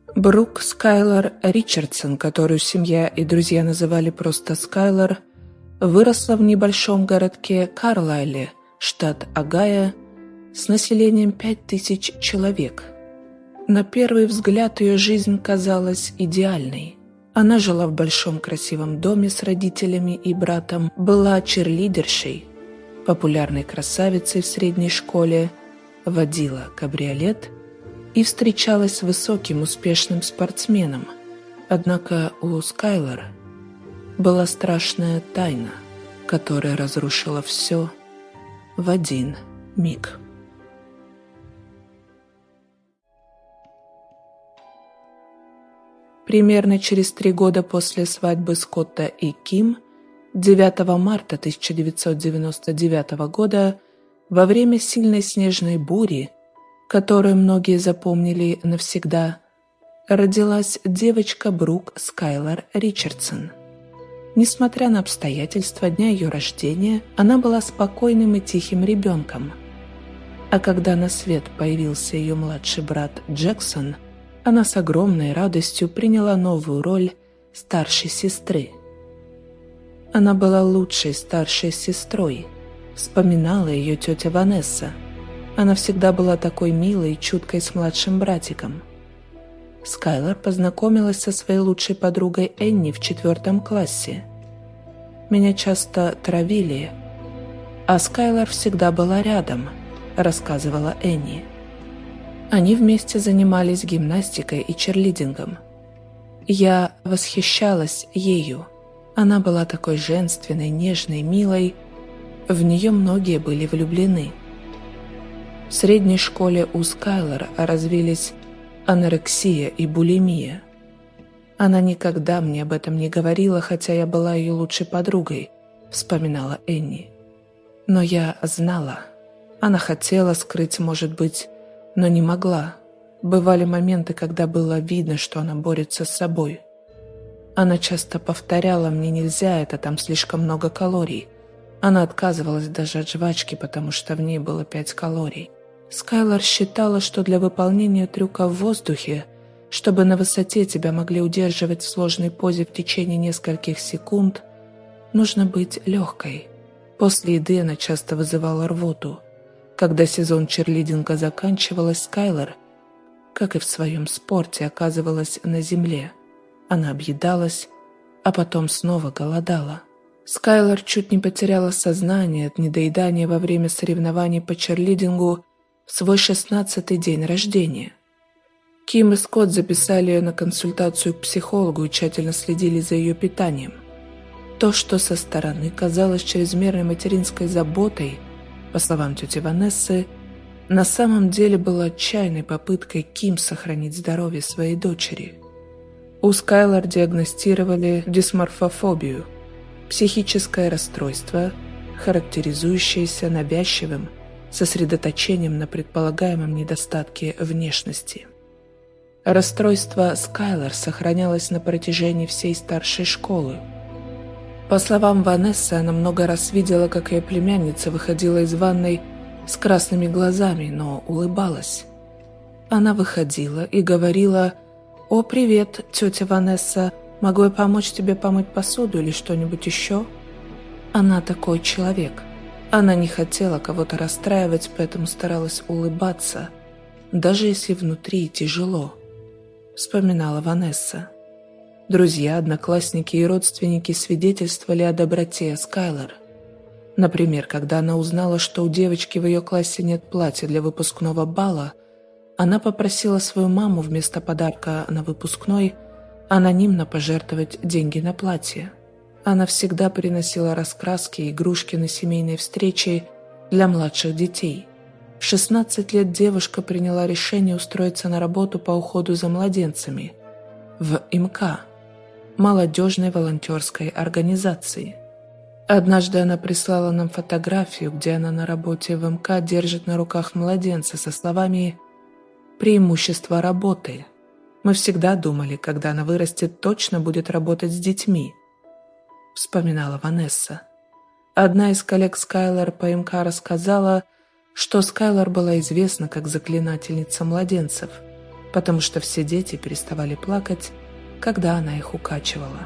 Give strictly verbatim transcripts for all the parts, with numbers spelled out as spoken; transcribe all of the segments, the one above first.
Брук Скайлар Ричардсон, которую семья и друзья называли просто Скайлар, выросла в небольшом городке Карлайле, штат Огайо, с населением пять тысяч человек. На первый взгляд ее жизнь казалась идеальной. Она жила в большом красивом доме с родителями и братом, была черлидершей, популярной красавицей в средней школе, водила кабриолет и встречалась с высоким успешным спортсменом. Однако у Скайлар была страшная тайна, которая разрушила все в один миг. Примерно через три года после свадьбы Скотта и Ким, девятого марта тысяча девятьсот девяносто девятого года, во время сильной снежной бури, которую многие запомнили навсегда, родилась девочка Брук Скайлар Ричардсон. Несмотря на обстоятельства дня ее рождения, она была спокойным и тихим ребенком. А когда на свет появился ее младший брат Джексон, она с огромной радостью приняла новую роль старшей сестры. Она была лучшей старшей сестрой, вспоминала ее тетя Ванесса. Она всегда была такой милой и чуткой с младшим братиком. Скайлар познакомилась со своей лучшей подругой Энни в четвертом классе. Меня часто травили, а Скайлар всегда была рядом, рассказывала Энни. Они вместе занимались гимнастикой и черлидингом. Я восхищалась ею. Она была такой женственной, нежной, милой. В нее многие были влюблены. В средней школе у Скайлар развились анорексия и булимия. Она никогда мне об этом не говорила, хотя я была ее лучшей подругой, вспоминала Энни. Но я знала. Она хотела скрыть, может быть, но не могла. Бывали моменты, когда было видно, что она борется с собой. Она часто повторяла: «Мне нельзя, это там слишком много калорий». Она отказывалась даже от жвачки, потому что в ней было пять калорий. Скайлар считала, что для выполнения трюка в воздухе, чтобы на высоте тебя могли удерживать в сложной позе в течение нескольких секунд, нужно быть легкой. После еды она часто вызывала рвоту. Когда сезон черлидинга заканчивалась, Скайлар, как и в своем спорте, оказывалась на земле. Она объедалась, а потом снова голодала. Скайлар чуть не потеряла сознание от недоедания во время соревнований по черлидингу в свой шестнадцатый день рождения. Ким и Скотт записали ее на консультацию к психологу и тщательно следили за ее питанием. То, что со стороны казалось чрезмерной материнской заботой, по словам тети Ванессы, на самом деле было отчаянной попыткой Ким сохранить здоровье своей дочери. У Скайлар диагностировали дисморфофобию – психическое расстройство, характеризующееся навязчивым сосредоточением на предполагаемом недостатке внешности. Расстройство Скайлар сохранялось на протяжении всей старшей школы. По словам Ванессы, она много раз видела, как ее племянница выходила из ванной с красными глазами, но улыбалась. Она выходила и говорила: «О, привет, тетя Ванесса, могу я помочь тебе помыть посуду или что-нибудь еще?» Она такой человек. Она не хотела кого-то расстраивать, поэтому старалась улыбаться, даже если внутри тяжело, вспоминала Ванесса. Друзья, одноклассники и родственники свидетельствовали о доброте Скайлар. Например, когда она узнала, что у девочки в ее классе нет платья для выпускного бала, она попросила свою маму вместо подарка на выпускной анонимно пожертвовать деньги на платье. Она всегда приносила раскраски и игрушки на семейные встречи для младших детей. В шестнадцать лет девушка приняла решение устроиться на работу по уходу за младенцами в ИМК, молодежной волонтерской организации. Однажды она прислала нам фотографию, где она на работе в ИМК держит на руках младенца со словами «Преимущество работы. Мы всегда думали, когда она вырастет, точно будет работать с детьми», вспоминала Ванесса. Одна из коллег Скайлар по ИМК рассказала, что Скайлар была известна как заклинательница младенцев, потому что все дети переставали плакать, когда она их укачивала.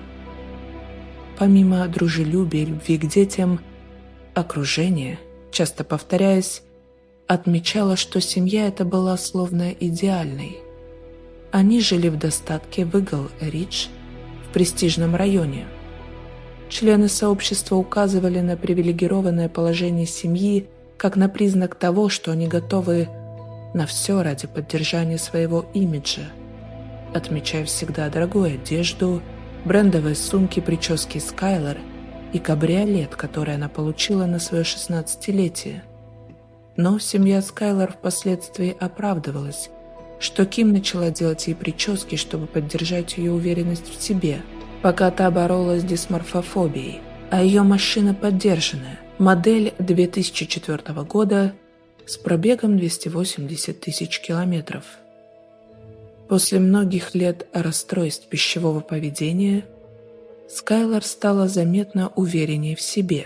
Помимо дружелюбия и любви к детям, окружение, часто повторяясь, отмечало, что семья эта была словно идеальной. Они жили в достатке в Игл-Ридж, в престижном районе. Члены сообщества указывали на привилегированное положение семьи как на признак того, что они готовы на все ради поддержания своего имиджа, отмечая всегда дорогую одежду, брендовые сумки, прически Скайлер и кабриолет, который она получила на свое шестнадцатилетие. Но семья Скайлер впоследствии оправдывалась, что Ким начала делать ей прически, чтобы поддержать ее уверенность в себе, пока та боролась с дисморфофобией, а ее машина поддержанная, модель две тысячи четвёртого года с пробегом двести восемьдесят тысяч километров. После многих лет расстройств пищевого поведения Скайлер стала заметно увереннее в себе.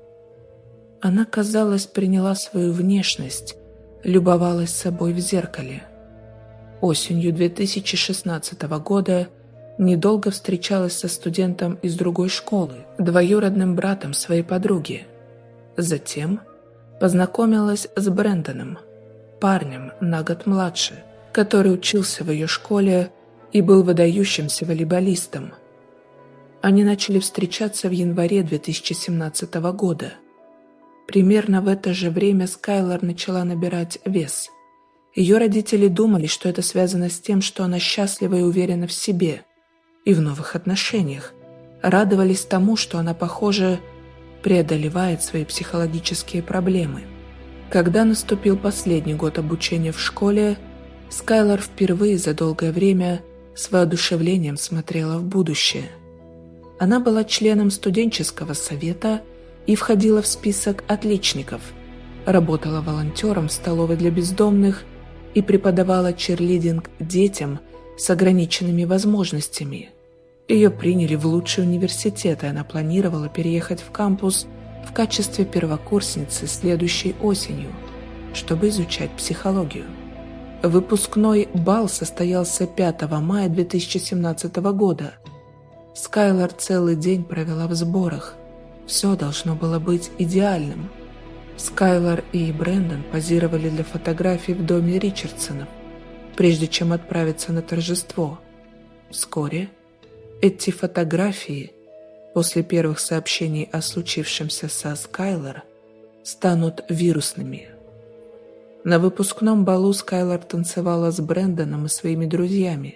Она, казалось, приняла свою внешность, любовалась собой в зеркале. Осенью две тысячи шестнадцатого года недолго встречалась со студентом из другой школы, двоюродным братом своей подруги. Затем познакомилась с Брэндоном, парнем на год младше, который учился в ее школе и был выдающимся волейболистом. Они начали встречаться в январе две тысячи семнадцатого года. Примерно в это же время Скайлер начала набирать вес. Ее родители думали, что это связано с тем, что она счастлива и уверена в себе и в новых отношениях, радовались тому, что она, похоже, преодолевает свои психологические проблемы. Когда наступил последний год обучения в школе, Скайлер впервые за долгое время с воодушевлением смотрела в будущее. Она была членом студенческого совета и входила в список отличников, работала волонтером в столовой для бездомных и преподавала черлидинг детям с ограниченными возможностями. Ее приняли в лучший университет, и она планировала переехать в кампус в качестве первокурсницы следующей осенью, чтобы изучать психологию. Выпускной бал состоялся пятого мая две тысячи семнадцатого года. Скайлер целый день провела в сборах. Все должно было быть идеальным. Скайлер и Брэндон позировали для фотографий в доме Ричардсонов, прежде чем отправиться на торжество. Вскоре эти фотографии, после первых сообщений о случившемся со Скайлер, станут вирусными. На выпускном балу Скайлер танцевала с Брэндоном и своими друзьями.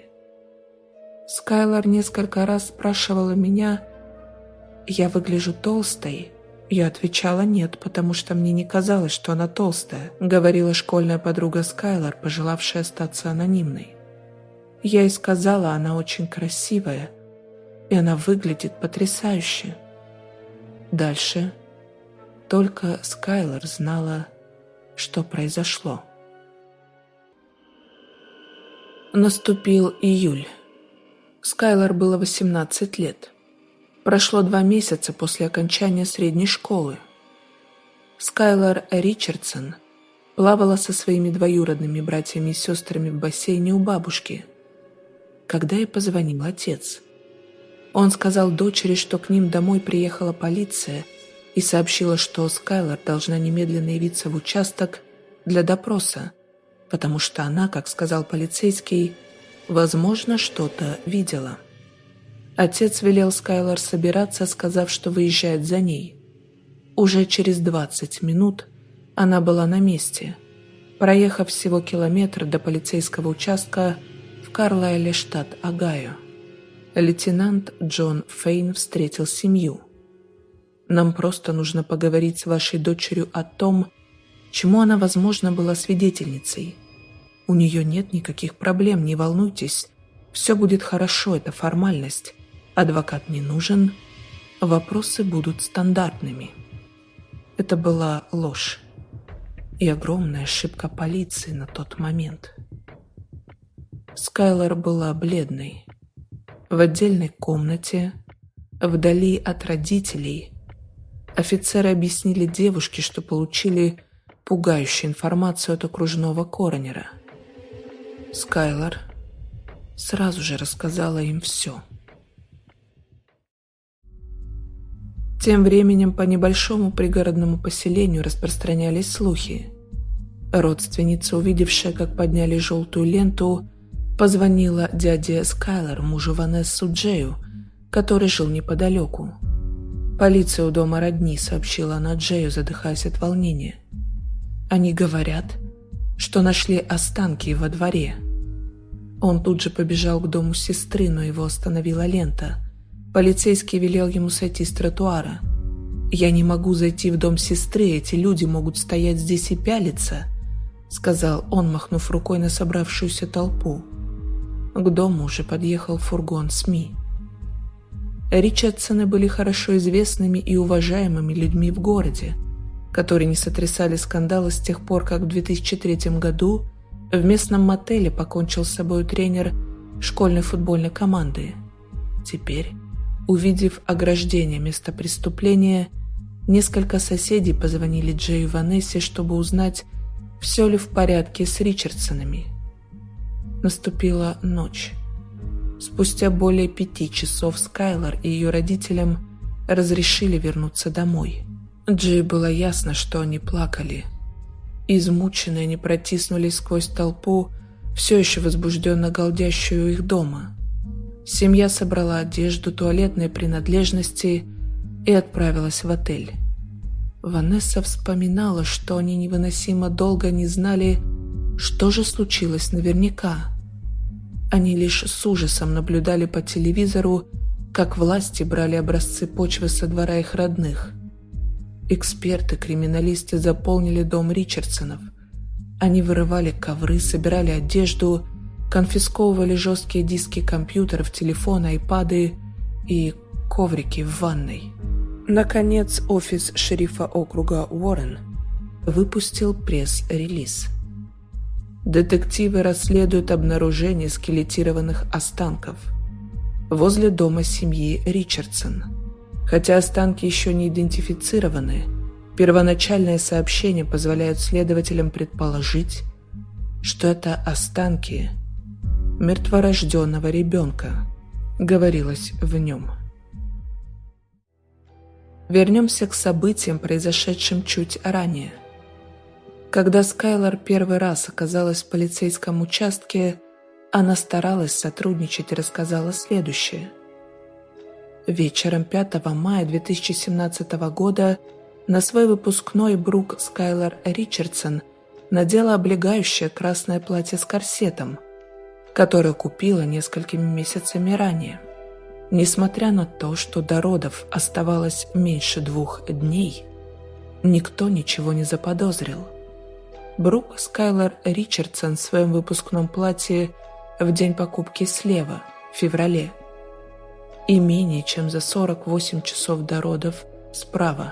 Скайлер несколько раз спрашивала меня, «Я выгляжу толстой?» Я отвечала «нет», потому что мне не казалось, что она толстая, говорила школьная подруга Скайлер, пожелавшая остаться анонимной. Я ей сказала, она очень красивая, и она выглядит потрясающе. Дальше только Скайлер знала, что произошло. Наступил июль. Скайлер было восемнадцать лет. Прошло два месяца после окончания средней школы. Скайлер Ричардсон плавала со своими двоюродными братьями и сестрами в бассейне у бабушки, когда ей позвонил отец. Он сказал дочери, что к ним домой приехала полиция и сообщила, что Скайлер должна немедленно явиться в участок для допроса, потому что она, как сказал полицейский, возможно, что-то видела. Отец велел Скайлер собираться, сказав, что выезжает за ней. Уже через двадцать минут она была на месте, проехав всего километр до полицейского участка в Карлайле, штат Огайо. Лейтенант Джон Фейн встретил семью. «Нам просто нужно поговорить с вашей дочерью о том, чему она, возможно, была свидетельницей. У нее нет никаких проблем, не волнуйтесь. Все будет хорошо, это формальность. Адвокат не нужен. Вопросы будут стандартными». Это была ложь и огромная ошибка полиции на тот момент. Скайлер была бледной. В отдельной комнате, вдали от родителей, офицеры объяснили девушке, что получили пугающую информацию от окружного коронера. Скайлер сразу же рассказала им все. Тем временем по небольшому пригородному поселению распространялись слухи. Родственница, увидевшая, как подняли желтую ленту, позвонила дяде Скайлер, мужу Ванессы Джею, который жил неподалеку. «Полиция у дома родни», — сообщила она Джею, задыхаясь от волнения. «Они говорят, что нашли останки во дворе». Он тут же побежал к дому сестры, но его остановила лента. Полицейский велел ему сойти с тротуара. «Я не могу зайти в дом сестры, эти люди могут стоять здесь и пялиться», — сказал он, махнув рукой на собравшуюся толпу. К дому уже подъехал фургон СМИ. Ричардсоны были хорошо известными и уважаемыми людьми в городе, которые не сотрясали скандалы с тех пор, как в две тысячи третьем году в местном мотеле покончил с собой тренер школьной футбольной команды. Теперь, увидев ограждение места преступления, несколько соседей позвонили Джею и Ванессе, чтобы узнать, все ли в порядке с Ричардсонами. Наступила ночь. Спустя более пяти часов Скайлер и ее родителям разрешили вернуться домой. Джею было ясно, что они плакали. Измученные они протиснулись сквозь толпу, все еще возбужденно галдящую у их дома. Семья собрала одежду, туалетные принадлежности и отправилась в отель. Ванесса вспоминала, что они невыносимо долго не знали, что же случилось наверняка. Они лишь с ужасом наблюдали по телевизору, как власти брали образцы почвы со двора их родных. Эксперты-криминалисты заполнили дом Ричардсонов. Они вырывали ковры, собирали одежду, конфисковывали жесткие диски компьютеров, телефоны, айпады и коврики в ванной. Наконец, офис шерифа округа Уоррен выпустил пресс-релиз. Детективы расследуют обнаружение скелетированных останков возле дома семьи Ричардсон. Хотя останки еще не идентифицированы, первоначальные сообщения позволяют следователям предположить, что это останки мертворожденного ребенка, говорилось в нем. Вернемся к событиям, произошедшим чуть ранее. Когда Скайлер первый раз оказалась в полицейском участке, она старалась сотрудничать и рассказала следующее. Вечером пятого мая две тысячи семнадцатого года на свой выпускной Брук Скайлер Ричардсон надела облегающее красное платье с корсетом, которое купила несколькими месяцами ранее. Несмотря на то, что до родов оставалось меньше двух дней, никто ничего не заподозрил. Брук Скайлер Ричардсон в своем выпускном платье в день покупки слева, в феврале, и менее чем за сорок восемь часов до родов справа.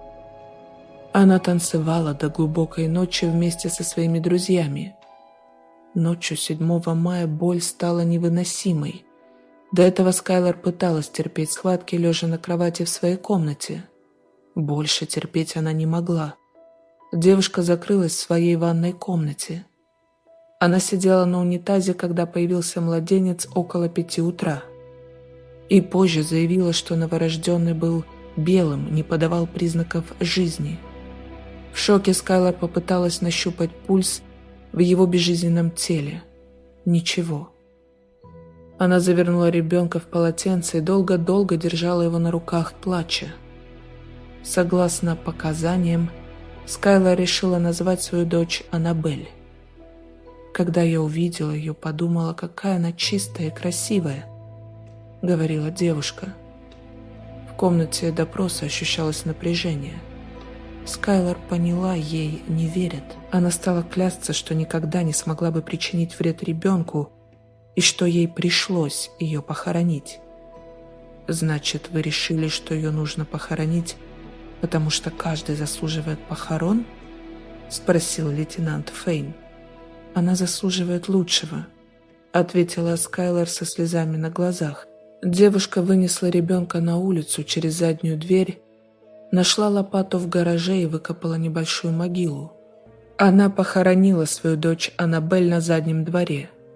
Она танцевала до глубокой ночи вместе со своими друзьями. Ночью седьмого мая боль стала невыносимой. До этого Скайлер пыталась терпеть схватки, лежа на кровати в своей комнате. Больше терпеть она не могла. Девушка закрылась в своей ванной комнате. Она сидела на унитазе, когда появился младенец около пяти утра. И позже заявила, что новорожденный был белым, не подавал признаков жизни. В шоке Скайлер попыталась нащупать пульс в его безжизненном теле. Ничего. Она завернула ребенка в полотенце и долго-долго держала его на руках, плача. Согласно показаниям, Скайлер решила назвать свою дочь Аннабель. «Когда я увидела ее, подумала, какая она чистая и красивая», — говорила девушка. В комнате допроса ощущалось напряжение. Скайлер поняла, ей не верят. Она стала клясться, что никогда не смогла бы причинить вред ребенку и что ей пришлось ее похоронить. «Значит, вы решили, что ее нужно похоронить, потому что каждый заслуживает похорон?» — спросил лейтенант Фейн. «Она заслуживает лучшего», — ответила Скайлер со слезами на глазах. Девушка вынесла ребенка на улицу через заднюю дверь, нашла лопату в гараже и выкопала небольшую могилу. Она похоронила свою дочь Аннабель на заднем дворе.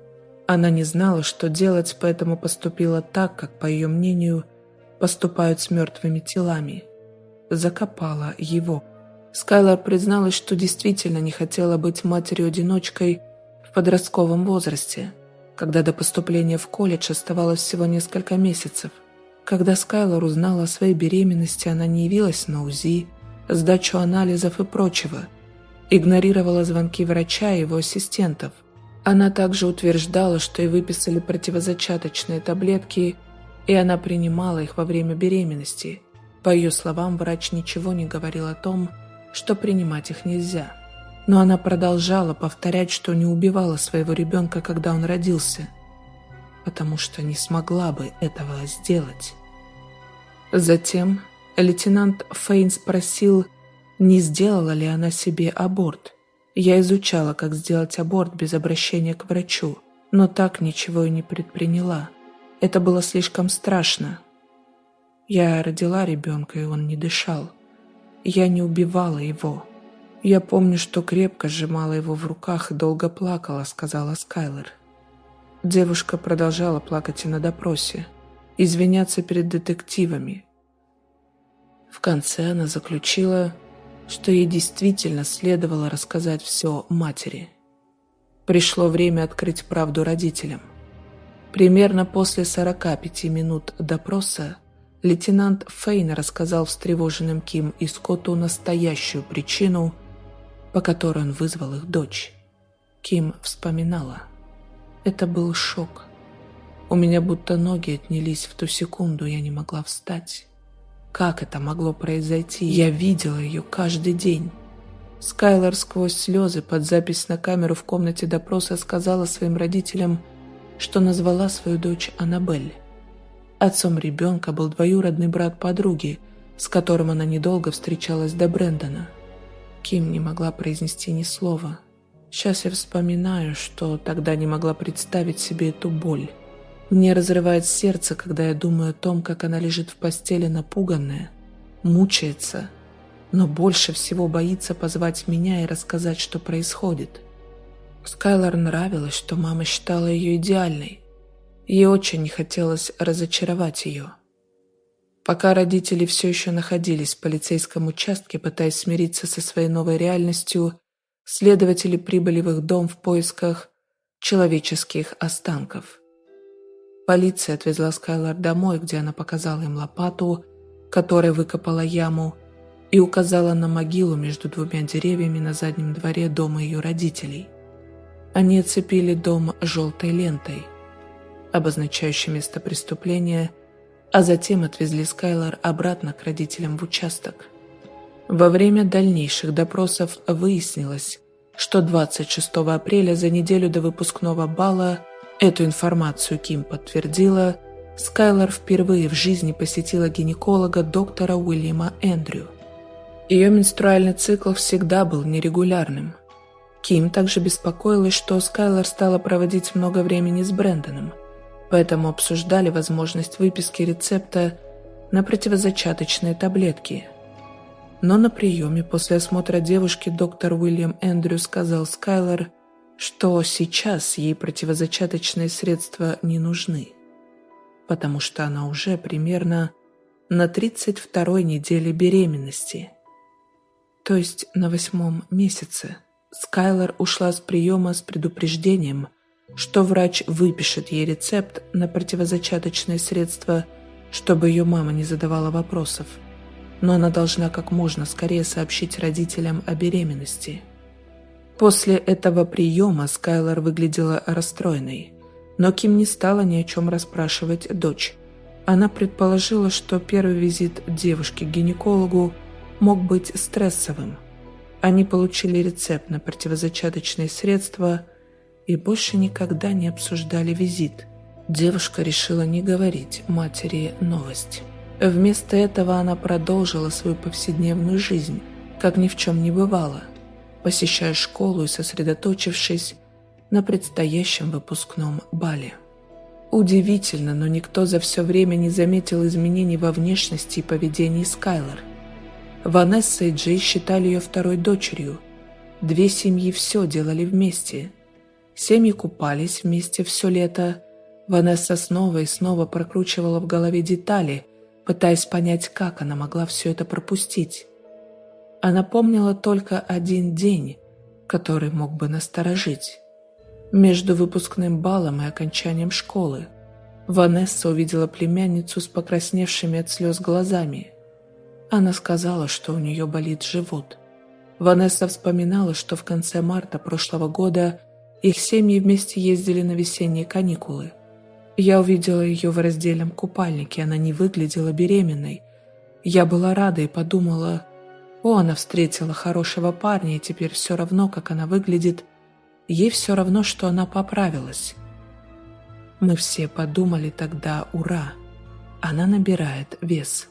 Она не знала, что делать, поэтому поступила так, как, по ее мнению, поступают с мертвыми телами. Закопала его. Скайлар призналась, что действительно не хотела быть матерью-одиночкой в подростковом возрасте, когда до поступления в колледж оставалось всего несколько месяцев. Когда Скайлар узнала о своей беременности, она не явилась на УЗИ, сдачу анализов и прочего, игнорировала звонки врача и его ассистентов. Она также утверждала, что ей выписали противозачаточные таблетки, и она принимала их во время беременности. По ее словам, врач ничего не говорил о том, что принимать их нельзя. Но она продолжала повторять, что не убивала своего ребенка, когда он родился, потому что не смогла бы этого сделать. Затем лейтенант Фейн спросил, не сделала ли она себе аборт. Я изучала, как сделать аборт без обращения к врачу, но так ничего и не предприняла. Это было слишком страшно. Я родила ребенка, и он не дышал. Я не убивала его. Я помню, что крепко сжимала его в руках и долго плакала, сказала Скайлар. Девушка продолжала плакать и на допросе, извиняться перед детективами. В конце она заключила, что ей действительно следовало рассказать все матери. Пришло время открыть правду родителям. Примерно после сорока пяти минут допроса лейтенант Фейн рассказал встревоженным Ким и Скотту настоящую причину, по которой он вызвал их дочь. Ким вспоминала. Это был шок. У меня будто ноги отнялись в ту секунду, я не могла встать. Как это могло произойти? Я видела ее каждый день. Скайлар сквозь слезы под запись на камеру в комнате допроса сказала своим родителям, что назвала свою дочь Аннабель. Отцом ребенка был двоюродный брат подруги, с которым она недолго встречалась до Брэндона. Ким не могла произнести ни слова. Сейчас я вспоминаю, что тогда не могла представить себе эту боль. Мне разрывает сердце, когда я думаю о том, как она лежит в постели напуганная, мучается, но больше всего боится позвать меня и рассказать, что происходит. Скайлар нравилось, что мама считала ее идеальной. Ей очень не хотелось разочаровать ее. Пока родители все еще находились в полицейском участке, пытаясь смириться со своей новой реальностью, следователи прибыли в их дом в поисках человеческих останков. Полиция отвезла Скайлар домой, где она показала им лопату, которая выкопала яму, и указала на могилу между двумя деревьями на заднем дворе дома ее родителей. Они оцепили дом желтой лентой, обозначающей место преступления, а затем отвезли Скайлар обратно к родителям в участок. Во время дальнейших допросов выяснилось, что двадцать шестого апреля, за неделю до выпускного бала, эту информацию Ким подтвердила, Скайлар впервые в жизни посетила гинеколога доктора Уильяма Эндрю. Ее менструальный цикл всегда был нерегулярным. Ким также беспокоилась, что Скайлар стала проводить много времени с Брэндоном, поэтому обсуждали возможность выписки рецепта на противозачаточные таблетки. Но на приеме после осмотра девушки доктор Уильям Эндрю сказал Скайлар, что сейчас ей противозачаточные средства не нужны, потому что она уже примерно на тридцать второй неделе беременности, то есть на восьмом месяце. Скайлар ушла с приема с предупреждением, что врач выпишет ей рецепт на противозачаточные средства, чтобы ее мама не задавала вопросов, но она должна как можно скорее сообщить родителям о беременности. После этого приема Скайлар выглядела расстроенной, но Ким не стала ни о чем расспрашивать дочь. Она предположила, что первый визит девушки к гинекологу мог быть стрессовым. Они получили рецепт на противозачаточные средства и больше никогда не обсуждали визит. Девушка решила не говорить матери новость. Вместо этого она продолжила свою повседневную жизнь, как ни в чем не бывало, посещая школу и сосредоточившись на предстоящем выпускном бале. Удивительно, но никто за все время не заметил изменений во внешности и поведении Скайлар. Ванесса и Джей считали ее второй дочерью. Две семьи все делали вместе. Семьи купались вместе все лето. Ванесса снова и снова прокручивала в голове детали, пытаясь понять, как она могла все это пропустить. Она помнила только один день, который мог бы насторожить. Между выпускным балом и окончанием школы Ванесса увидела племянницу с покрасневшими от слез глазами. Она сказала, что у нее болит живот. Ванесса вспоминала, что в конце марта прошлого года их семьи вместе ездили на весенние каникулы. Я увидела ее в раздельном купальнике, она не выглядела беременной. Я была рада и подумала: о, она встретила хорошего парня, и теперь все равно, как она выглядит, ей все равно, что она поправилась. Мы все подумали тогда: ура, она набирает вес.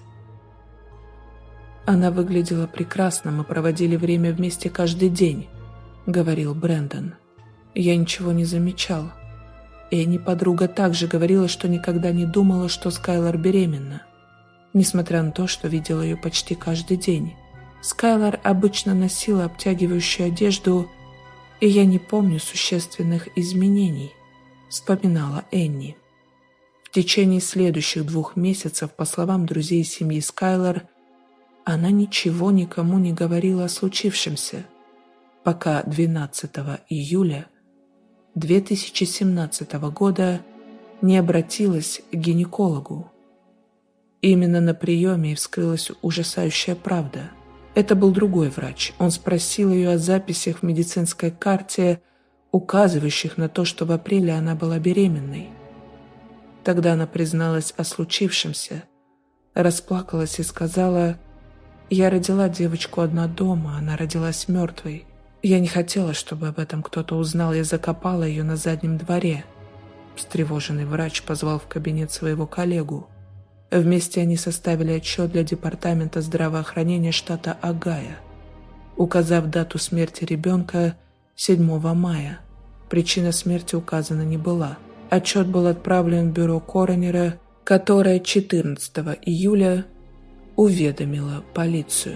Она выглядела прекрасно, мы проводили время вместе каждый день, говорил Брэндон. Я ничего не замечал. Энни, подруга, также говорила, что никогда не думала, что Скайлар беременна, несмотря на то, что видела ее почти каждый день. Скайлар обычно носила обтягивающую одежду, и я не помню существенных изменений, вспоминала Энни. В течение следующих двух месяцев, по словам друзей семьи Скайлар, она ничего никому не говорила о случившемся, пока двенадцатого июля две тысячи семнадцатого года не обратилась к гинекологу. Именно на приеме и вскрылась ужасающая правда. Это был другой врач. Он спросил ее о записях в медицинской карте, указывающих на то, что в апреле она была беременной. Тогда она призналась о случившемся, расплакалась и сказала: «Я родила девочку одна дома, она родилась мертвой. Я не хотела, чтобы об этом кто-то узнал, я закопала ее на заднем дворе». Встревоженный врач позвал в кабинет своего коллегу. Вместе они составили отчет для Департамента здравоохранения штата Огайо, указав дату смерти ребенка седьмого мая. Причина смерти указана не была. Отчет был отправлен в бюро коронера, которое четырнадцатого июля уведомило полицию.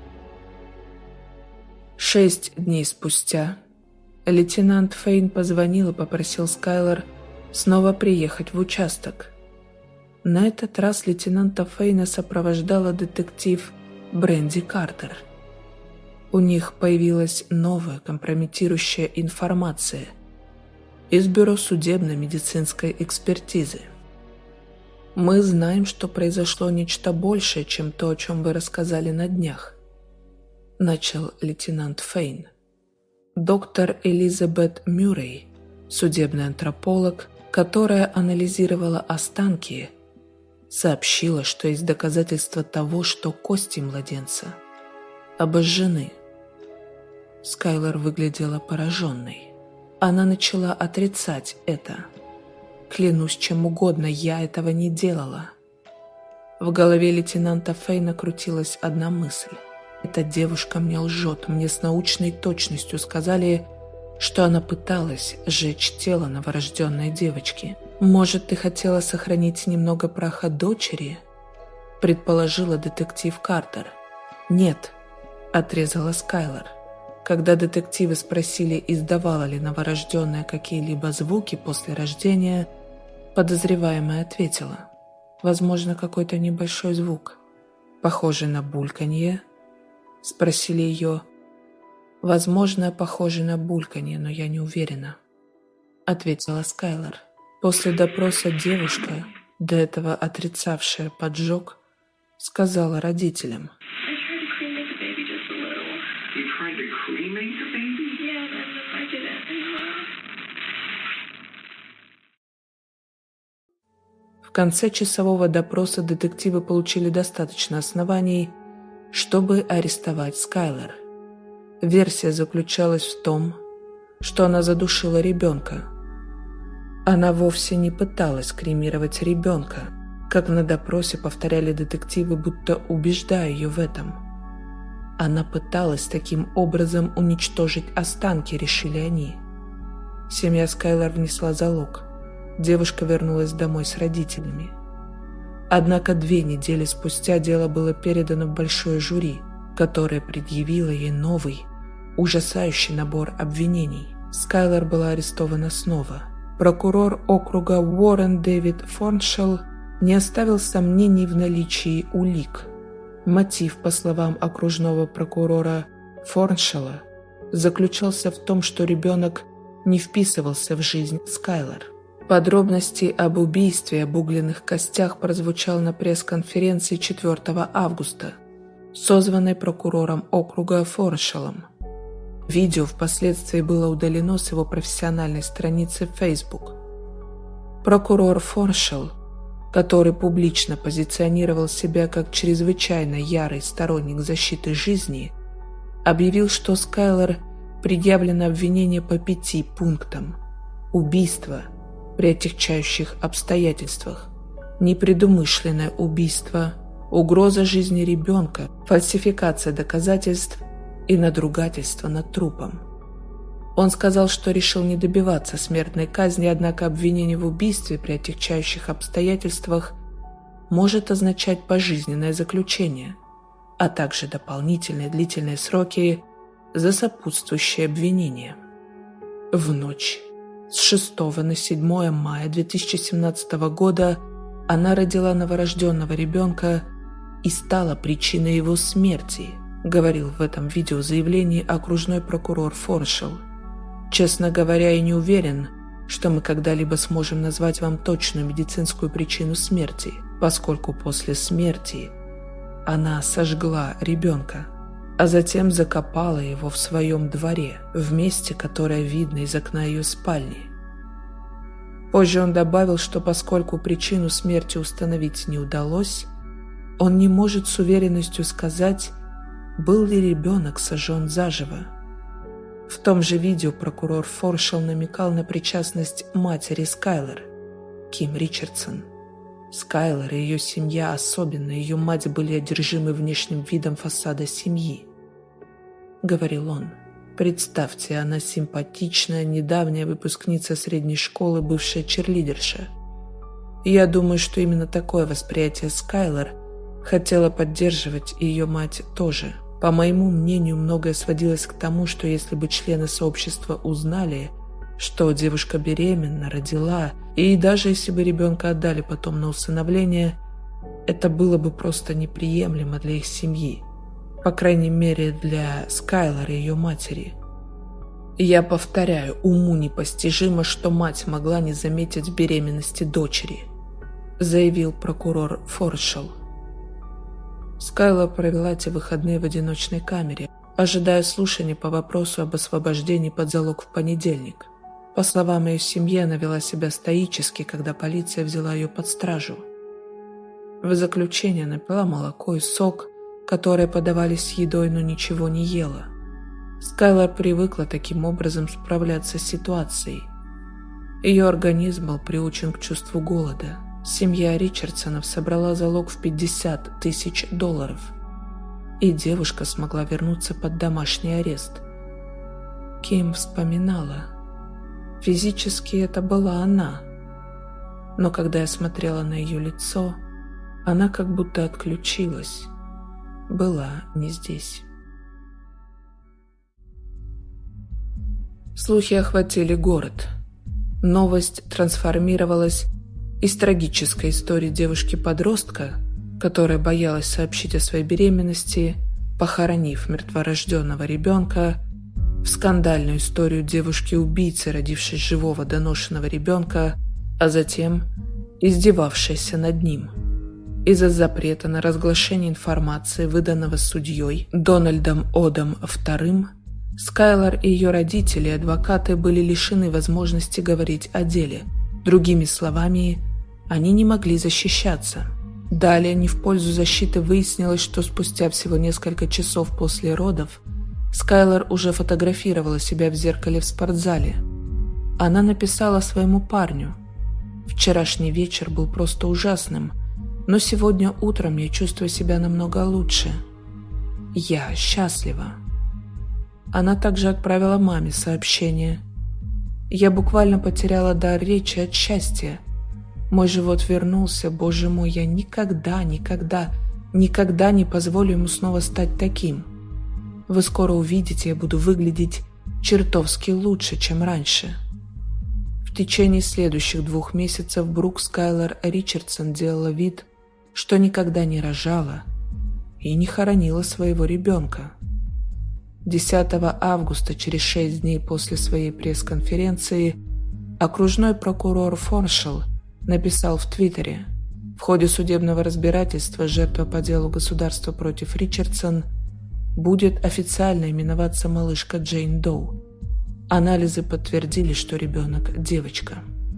Шесть дней спустя лейтенант Фейн позвонил и попросил Скайлар снова приехать в участок. На этот раз лейтенанта Фейна сопровождала детектив Бренди Картер. У них появилась новая компрометирующая информация из бюро судебно-медицинской экспертизы. «Мы знаем, что произошло нечто большее, чем то, о чем вы рассказали на днях», — начал лейтенант Фейн. Доктор Элизабет Мюррей, судебный антрополог, которая анализировала останки, сообщила, что есть доказательства того, что кости младенца обожжены. Скайлар выглядела пораженной. Она начала отрицать это. «Клянусь чем угодно, я этого не делала». В голове лейтенанта Фейна крутилась одна мысль. «Эта девушка мне лжет, мне с научной точностью сказали, что она пыталась сжечь тело новорожденной девочки. Может, ты хотела сохранить немного праха дочери?» – предположила детектив Картер. «Нет», – отрезала Скайлар. Когда детективы спросили, издавала ли новорожденная какие-либо звуки после рождения, подозреваемая ответила: «Возможно, какой-то небольшой звук, похожий на бульканье». Спросили ее: «Возможно, похоже на бульканье, но я не уверена», — ответила Скайлар. После допроса девушка, до этого отрицавшая поджог, сказала родителям: В конце часового допроса детективы получили достаточно оснований, чтобы арестовать Скайлар. Версия заключалась в том, что она задушила ребенка. Она вовсе не пыталась кремировать ребенка, как на допросе повторяли детективы, будто убеждая ее в этом. Она пыталась таким образом уничтожить останки, решили они. Семья Скайлар внесла залог. Девушка вернулась домой с родителями. Однако две недели спустя дело было передано в большое жюри, которое предъявило ей новый, ужасающий набор обвинений. Скайлер была арестована снова. Прокурор округа Уоррен Дэвид Форншелл не оставил сомнений в наличии улик. Мотив, по словам окружного прокурора Форншелла, заключался в том, что ребенок не вписывался в жизнь Скайлер. Подробности об убийстве и обугленных костях прозвучал на пресс-конференции четвёртого августа, созванной прокурором округа Форншеллом. Видео впоследствии было удалено с его профессиональной страницы в Facebook. Прокурор Форншелл, который публично позиционировал себя как чрезвычайно ярый сторонник защиты жизни, объявил, что Скайлер предъявлено обвинение по пяти пунктам: убийство при отягчающих обстоятельствах, непредумышленное убийство, угроза жизни ребенка, фальсификация доказательств и надругательство над трупом. Он сказал, что решил не добиваться смертной казни, однако обвинение в убийстве при отягчающих обстоятельствах может означать пожизненное заключение, а также дополнительные длительные сроки за сопутствующее обвинение. В ночь с шестого на седьмое мая две тысячи семнадцатого года она родила новорожденного ребенка и стала причиной его смерти, говорил в этом видеозаявлении окружной прокурор Форншелл. Честно говоря, я не уверен, что мы когда-либо сможем назвать вам точную медицинскую причину смерти, поскольку после смерти она сожгла ребенка, а затем закопала его в своем дворе, в месте, которое видно из окна ее спальни. Позже он добавил, что поскольку причину смерти установить не удалось, он не может с уверенностью сказать, был ли ребенок сожжен заживо. В том же видео прокурор Форншелл намекал на причастность матери Скайлер, Ким Ричардсон. Скайлер и ее семья, особенно ее мать, были одержимы внешним видом фасада семьи. Говорил он: представьте, она симпатичная, недавняя выпускница средней школы, бывшая черлидерша. Я думаю, что именно такое восприятие Скайлер хотела поддерживать и ее мать тоже. По моему мнению, многое сводилось к тому, что если бы члены сообщества узнали, что девушка беременна, родила, и даже если бы ребенка отдали потом на усыновление, это было бы просто неприемлемо для их семьи, по крайней мере для Скайлер и ее матери. Я повторяю, уму непостижимо, что мать могла не заметить беременности дочери, заявил прокурор Форншелл. Скайлер провела те выходные в одиночной камере, ожидая слушаний по вопросу об освобождении под залог в понедельник. По словам ее семьи, она вела себя стоически, когда полиция взяла ее под стражу. В заключение она пила молоко и сок, которые подавались с едой, но ничего не ела. Скайлер привыкла таким образом справляться с ситуацией. Ее организм был приучен к чувству голода. Семья Ричардсонов собрала залог в пятьдесят тысяч долларов, и девушка смогла вернуться под домашний арест. Ким вспоминала: физически это была она, но когда я смотрела на ее лицо, она как будто отключилась, была не здесь. Слухи охватили город. Новость трансформировалась из трагической истории девушки-подростка, которая боялась сообщить о своей беременности, похоронив мертворожденного ребенка, в скандальную историю девушки-убийцы, родившей живого доношенного ребенка, а затем издевавшейся над ним. Из-за запрета на разглашение информации, выданного судьей Дональдом Одом вторым, Скайлер и ее родители и адвокаты были лишены возможности говорить о деле. Другими словами, они не могли защищаться. Далее, не в пользу защиты, выяснилось, что спустя всего несколько часов после родов Скайлер уже фотографировала себя в зеркале в спортзале. Она написала своему парню: «Вчерашний вечер был просто ужасным, но сегодня утром я чувствую себя намного лучше. Я счастлива». Она также отправила маме сообщение: «Я буквально потеряла дар речи от счастья. Мой живот вернулся, боже мой, я никогда, никогда, никогда не позволю ему снова стать таким. Вы скоро увидите, я буду выглядеть чертовски лучше, чем раньше. В течение следующих двух месяцев Брук Скайлер Ричардсон делала вид, что никогда не рожала и не хоронила своего ребенка. десятого августа, через шесть дней после своей пресс-конференции, окружной прокурор Форшелл написал в Твиттере: в ходе судебного разбирательства жертва по делу государства против Ричардсон будет официально именоваться малышка Джейн Доу. Анализы подтвердили, что ребенок – девочка.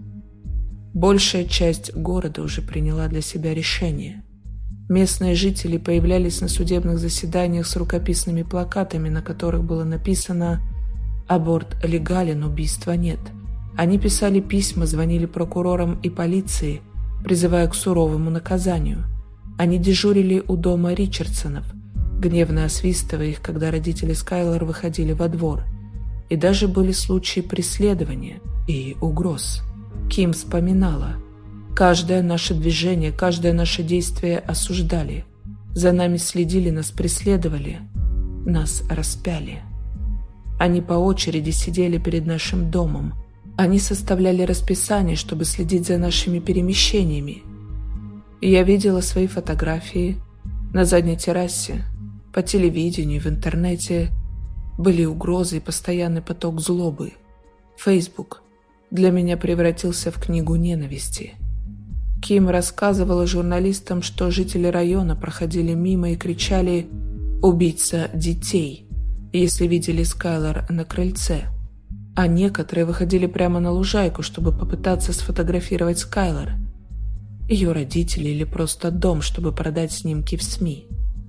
Большая часть города уже приняла для себя решение. Местные жители появлялись на судебных заседаниях с рукописными плакатами, на которых было написано «Аборт легален, убийства нет». Они писали письма, звонили прокурорам и полиции, призывая к суровому наказанию. Они дежурили у дома Ричардсонов, гневно освистывая их, когда родители Скайлер выходили во двор. И даже были случаи преследования и угроз. Ким вспоминала: «Каждое наше движение, каждое наше действие осуждали. За нами следили, нас преследовали, нас распяли. Они по очереди сидели перед нашим домом. Они составляли расписание, чтобы следить за нашими перемещениями. Я видела свои фотографии на задней террасе, по телевидению, в интернете. Были угрозы и постоянный поток злобы. Фейсбук для меня превратился в книгу ненависти». Ким рассказывала журналистам, что жители района проходили мимо и кричали «Убийца детей», если видели Скайлер на крыльце. А некоторые выходили прямо на лужайку, чтобы попытаться сфотографировать Скайлер, ее родителей или просто дом, чтобы продать снимки в СМИ.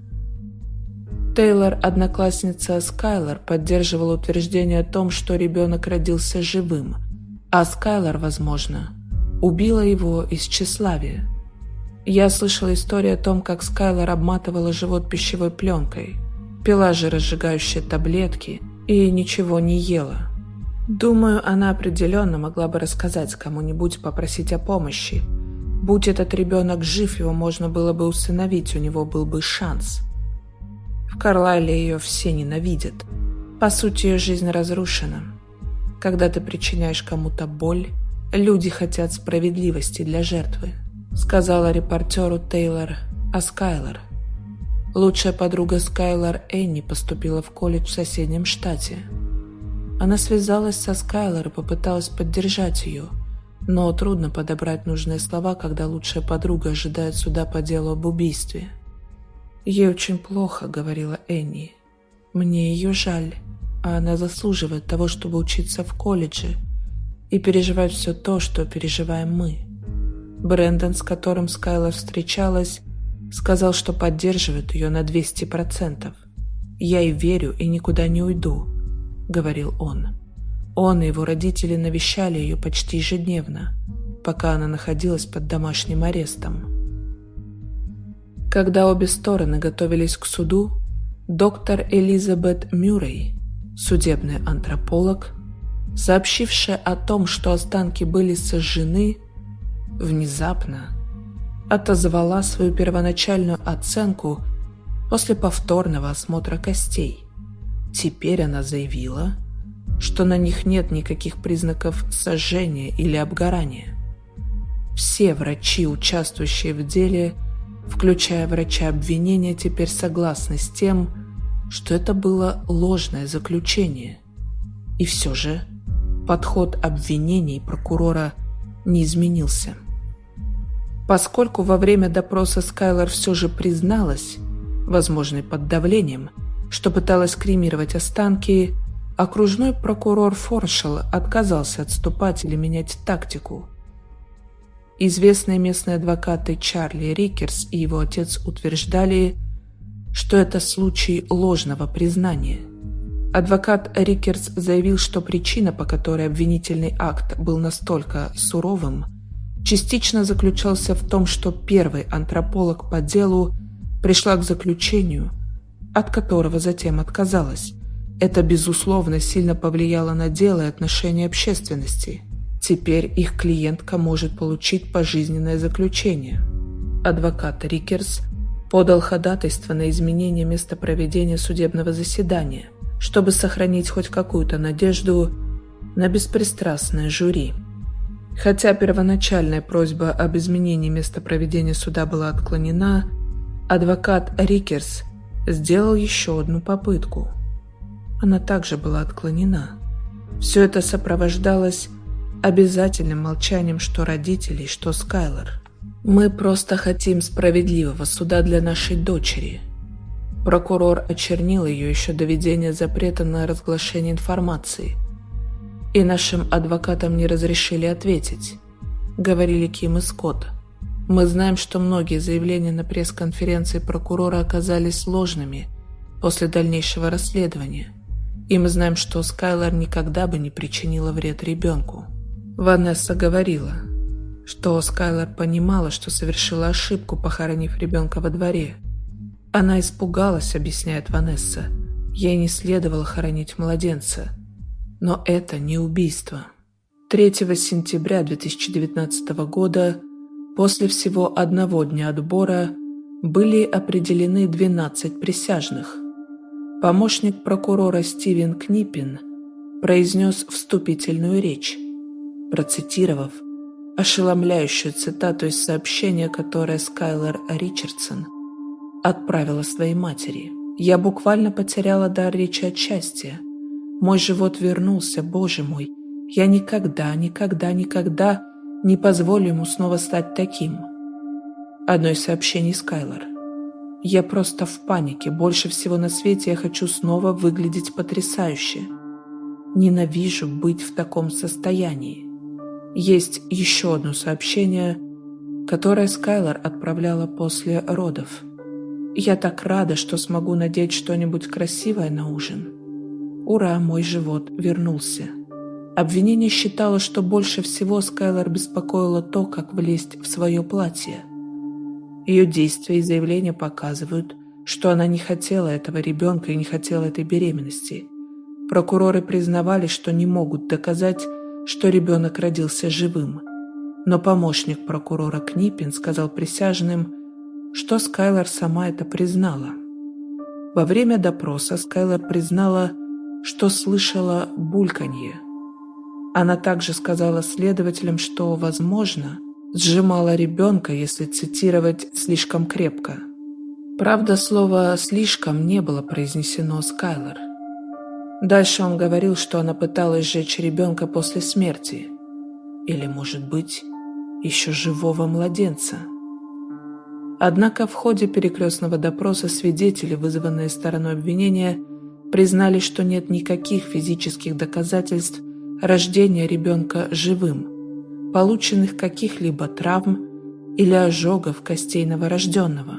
Тейлор, одноклассница Скайлер, поддерживала утверждение о том, что ребенок родился живым, а Скайлер, возможно, убила его из тщеславия. Я слышала историю о том, как Скайлер обматывала живот пищевой пленкой, пила жиросжигающие таблетки и ничего не ела. Думаю, она определенно могла бы рассказать кому-нибудь, попросить о помощи. Будь этот ребенок жив, его можно было бы усыновить, у него был бы шанс. В Карлайле ее все ненавидят. По сути, ее жизнь разрушена. Когда ты причиняешь кому-то боль, люди хотят справедливости для жертвы, сказала репортеру Тейлор о Скайлер. Лучшая подруга Скайлер, Энни, поступила в колледж в соседнем штате. Она связалась со Скайлер и попыталась поддержать ее, но трудно подобрать нужные слова, когда лучшая подруга ожидает суда по делу об убийстве. «Ей очень плохо», — говорила Энни. «Мне ее жаль, а она заслуживает того, чтобы учиться в колледже и переживать все то, что переживаем мы». Брэндон, с которым Скайлер встречалась, сказал, что поддерживает ее на двести процентов. «Я ей верю и никуда не уйду», — говорил он. Он и его родители навещали ее почти ежедневно, пока она находилась под домашним арестом. Когда обе стороны готовились к суду, доктор Элизабет Мюррей, судебный антрополог, сообщившая о том, что останки были сожжены, внезапно отозвала свою первоначальную оценку после повторного осмотра костей. Теперь она заявила, что на них нет никаких признаков сожжения или обгорания. Все врачи, участвующие в деле, включая врача обвинения, теперь согласны с тем, что это было ложное заключение. И все же подход обвинения и прокурора не изменился. Поскольку во время допроса Скайлер все же призналась, возможно, под давлением, что пыталась кремировать останки, окружной прокурор Форшелл отказался отступать или менять тактику. Известные местные адвокаты Чарли Рикерс и его отец утверждали, что это случай ложного признания. Адвокат Рикерс заявил, что причина, по которой обвинительный акт был настолько суровым, частично заключался в том, что первый антрополог по делу пришла к заключению, от которого затем отказалась. Это, безусловно, сильно повлияло на дело и отношение общественности. Теперь их клиентка может получить пожизненное заключение. Адвокат Рикерс подал ходатайство на изменение места проведения судебного заседания, чтобы сохранить хоть какую-то надежду на беспристрастное жюри. Хотя первоначальная просьба об изменении места проведения суда была отклонена, адвокат Рикерс сделал еще одну попытку. Она также была отклонена. Все это сопровождалось обязательным молчанием что родителей, что Скайлер. «Мы просто хотим справедливого суда для нашей дочери». Прокурор очернил ее еще до введения запрета на разглашение информации. «И нашим адвокатам не разрешили ответить», — говорили Ким и Скотт. «Мы знаем, что многие заявления на пресс-конференции прокурора оказались ложными после дальнейшего расследования. И мы знаем, что Скайлер никогда бы не причинила вред ребенку». Ванесса говорила, что Скайлер понимала, что совершила ошибку, похоронив ребенка во дворе. Она испугалась, объясняет Ванесса. Ей не следовало хоронить младенца. Но это не убийство. третьего сентября две тысячи девятнадцатого года, после всего одного дня отбора, были определены двенадцать присяжных. Помощник прокурора Стивен Книпин произнес вступительную речь, процитировав ошеломляющую цитату из сообщения, которое Скайлер Ричардсон отправила своей матери. «Я буквально потеряла дар речи от счастья. Мой живот вернулся, Боже мой. Я никогда, никогда, никогда не позволю ему снова стать таким». Одно из сообщений Скайлер. «Я просто в панике. Больше всего на свете я хочу снова выглядеть потрясающе. Ненавижу быть в таком состоянии». Есть еще одно сообщение, которое Скайлер отправляла после родов. «Я так рада, что смогу надеть что-нибудь красивое на ужин. Ура, мой живот вернулся». Обвинение считало, что больше всего Скайлер беспокоило то, как влезть в свое платье. Ее действия и заявления показывают, что она не хотела этого ребенка и не хотела этой беременности. Прокуроры признавали, что не могут доказать, что ребенок родился живым. Но помощник прокурора Книпин сказал присяжным, что Скайлер сама это признала. Во время допроса Скайлер признала, что слышала бульканье. Она также сказала следователям, что, возможно, сжимала ребенка, если цитировать слишком крепко. Правда, слово «слишком» не было произнесено Скайлер. Дальше он говорил, что она пыталась сжечь ребенка после смерти. Или, может быть, еще живого младенца. Однако в ходе перекрестного допроса свидетели, вызванные стороной обвинения, признали, что нет никаких физических доказательств рождения ребенка живым, полученных каких-либо травм или ожогов костей новорожденного.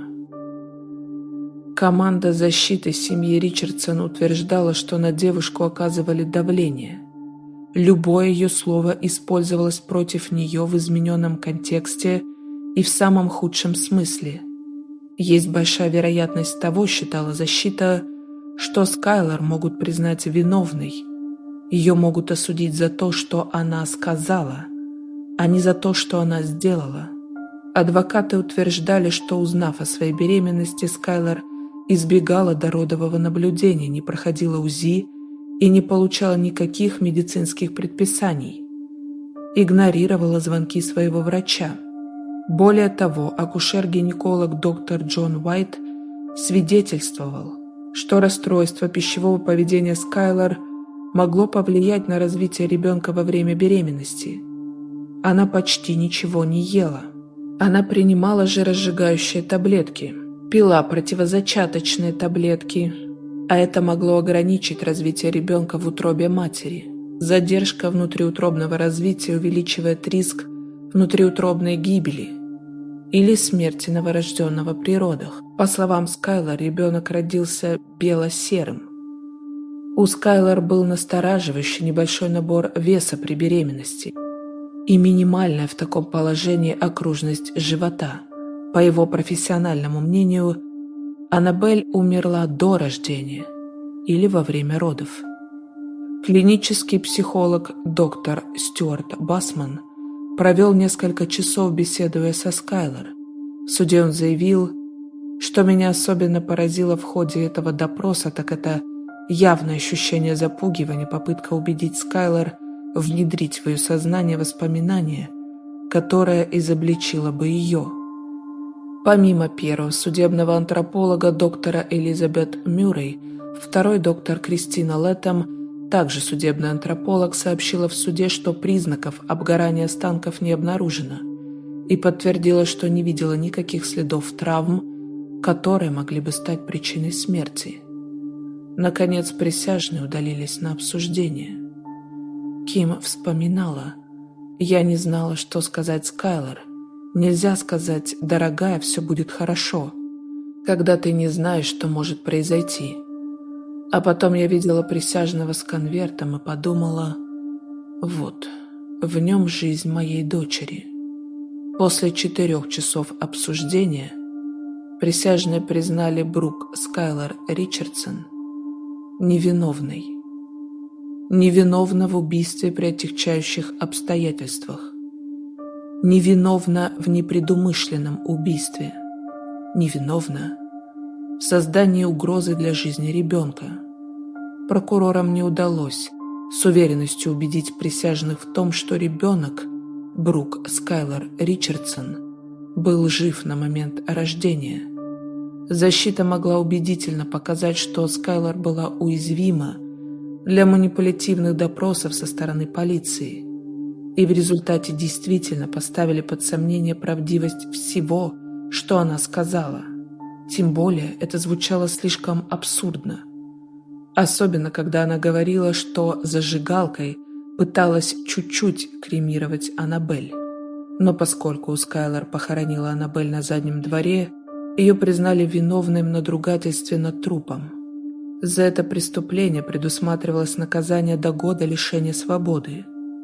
Команда защиты семьи Ричардсон утверждала, что на девушку оказывали давление. Любое ее слово использовалось против нее в измененном контексте и в самом худшем смысле. Есть большая вероятность того, считала защита, что Скайлер могут признать виновной. Ее могут осудить за то, что она сказала, а не за то, что она сделала. Адвокаты утверждали, что, узнав о своей беременности, Скайлер избегала дородового наблюдения, не проходила УЗИ и не получала никаких медицинских предписаний. Игнорировала звонки своего врача. Более того, акушер-гинеколог доктор Джон Уайт свидетельствовал, что расстройство пищевого поведения Скайлер могло повлиять на развитие ребенка во время беременности. Она почти ничего не ела. Она принимала жиросжигающие таблетки, пила противозачаточные таблетки, а это могло ограничить развитие ребенка в утробе матери. Задержка внутриутробного развития увеличивает риск внутриутробной гибели или смерти новорожденного при родах. По словам Скайлер, ребенок родился бело-серым. У Скайлер был настораживающий небольшой набор веса при беременности и минимальная в таком положении окружность живота. По его профессиональному мнению, Аннабель умерла до рождения или во время родов. Клинический психолог доктор Стюарт Басман провел несколько часов, беседуя со Скайлер. В суде он заявил, что меня особенно поразило в ходе этого допроса, так это Явное ощущение запугивания, попытка убедить Скайлер внедрить в ее сознание воспоминания, которое изобличило бы ее. Помимо первого судебного антрополога доктора Элизабет Мюррей, второй доктор Кристина Лэттем, также судебный антрополог, сообщила в суде, что признаков обгорания останков не обнаружено, и подтвердила, что не видела никаких следов травм, которые могли бы стать причиной смерти. Наконец, присяжные удалились на обсуждение. Ким вспоминала: «Я не знала, что сказать Скайлер. Нельзя сказать: дорогая, все будет хорошо, когда ты не знаешь, что может произойти». А потом я видела присяжного с конвертом и подумала: вот, в нем жизнь моей дочери. После четырех часов обсуждения присяжные признали Брук Скайлер Ричардсон невиновной. Невиновна в убийстве при отягчающих обстоятельствах. Невиновна в непредумышленном убийстве. Невиновна в создании угрозы для жизни ребенка. Прокурорам не удалось с уверенностью убедить присяжных в том, что ребенок, Брук Скайлер Ричардсон, был жив на момент рождения. Защита могла убедительно показать, что Скайлер была уязвима для манипулятивных допросов со стороны полиции, и в результате действительно поставили под сомнение правдивость всего, что она сказала. Тем более это звучало слишком абсурдно. Особенно, когда она говорила, что зажигалкой пыталась чуть-чуть кремировать Аннабель. Но поскольку Скайлер похоронила Аннабель на заднем дворе, ее признали виновной в надругательстве над трупом. За это преступление предусматривалось наказание до года лишения свободы.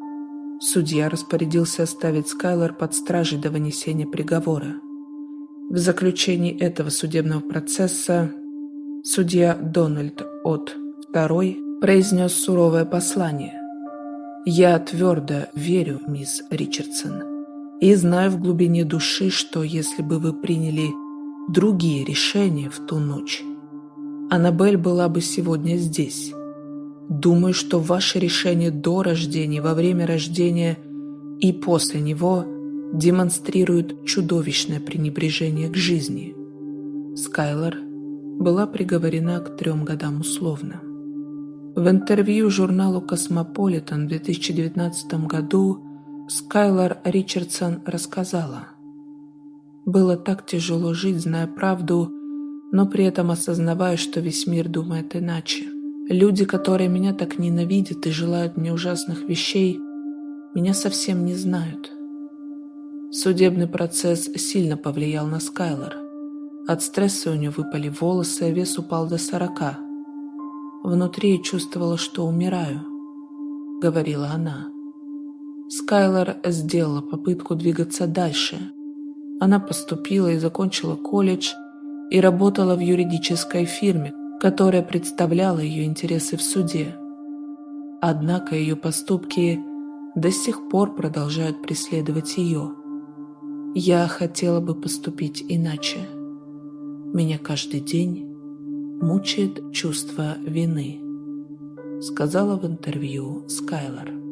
Судья распорядился оставить Скайлер под стражей до вынесения приговора. В заключении этого судебного процесса судья Дональд Отт второй произнес суровое послание: «Я твердо верю, мисс Ричардсон, и знаю в глубине души, что если бы вы приняли другие решения в ту ночь, Аннабель была бы сегодня здесь. Думаю, что ваши решения до рождения, во время рождения и после него демонстрируют чудовищное пренебрежение к жизни». Скайлер была приговорена к трем годам условно. В интервью журналу «Космополитен» в две тысячи девятнадцатом году Скайлер Ричардсон рассказала: «Было так тяжело жить, зная правду, но при этом осознавая, что весь мир думает иначе. Люди, которые меня так ненавидят и желают мне ужасных вещей, меня совсем не знают». Судебный процесс сильно повлиял на Скайлер. От стресса у нее выпали волосы, а вес упал до сорока. «Внутри я чувствовала, что умираю», — говорила она. Скайлер сделала попытку двигаться дальше. Она поступила и закончила колледж и работала в юридической фирме, которая представляла ее интересы в суде. Однако ее поступки до сих пор продолжают преследовать ее. «Я хотела бы поступить иначе. Меня каждый день мучает чувство вины», — сказала в интервью Скайлер.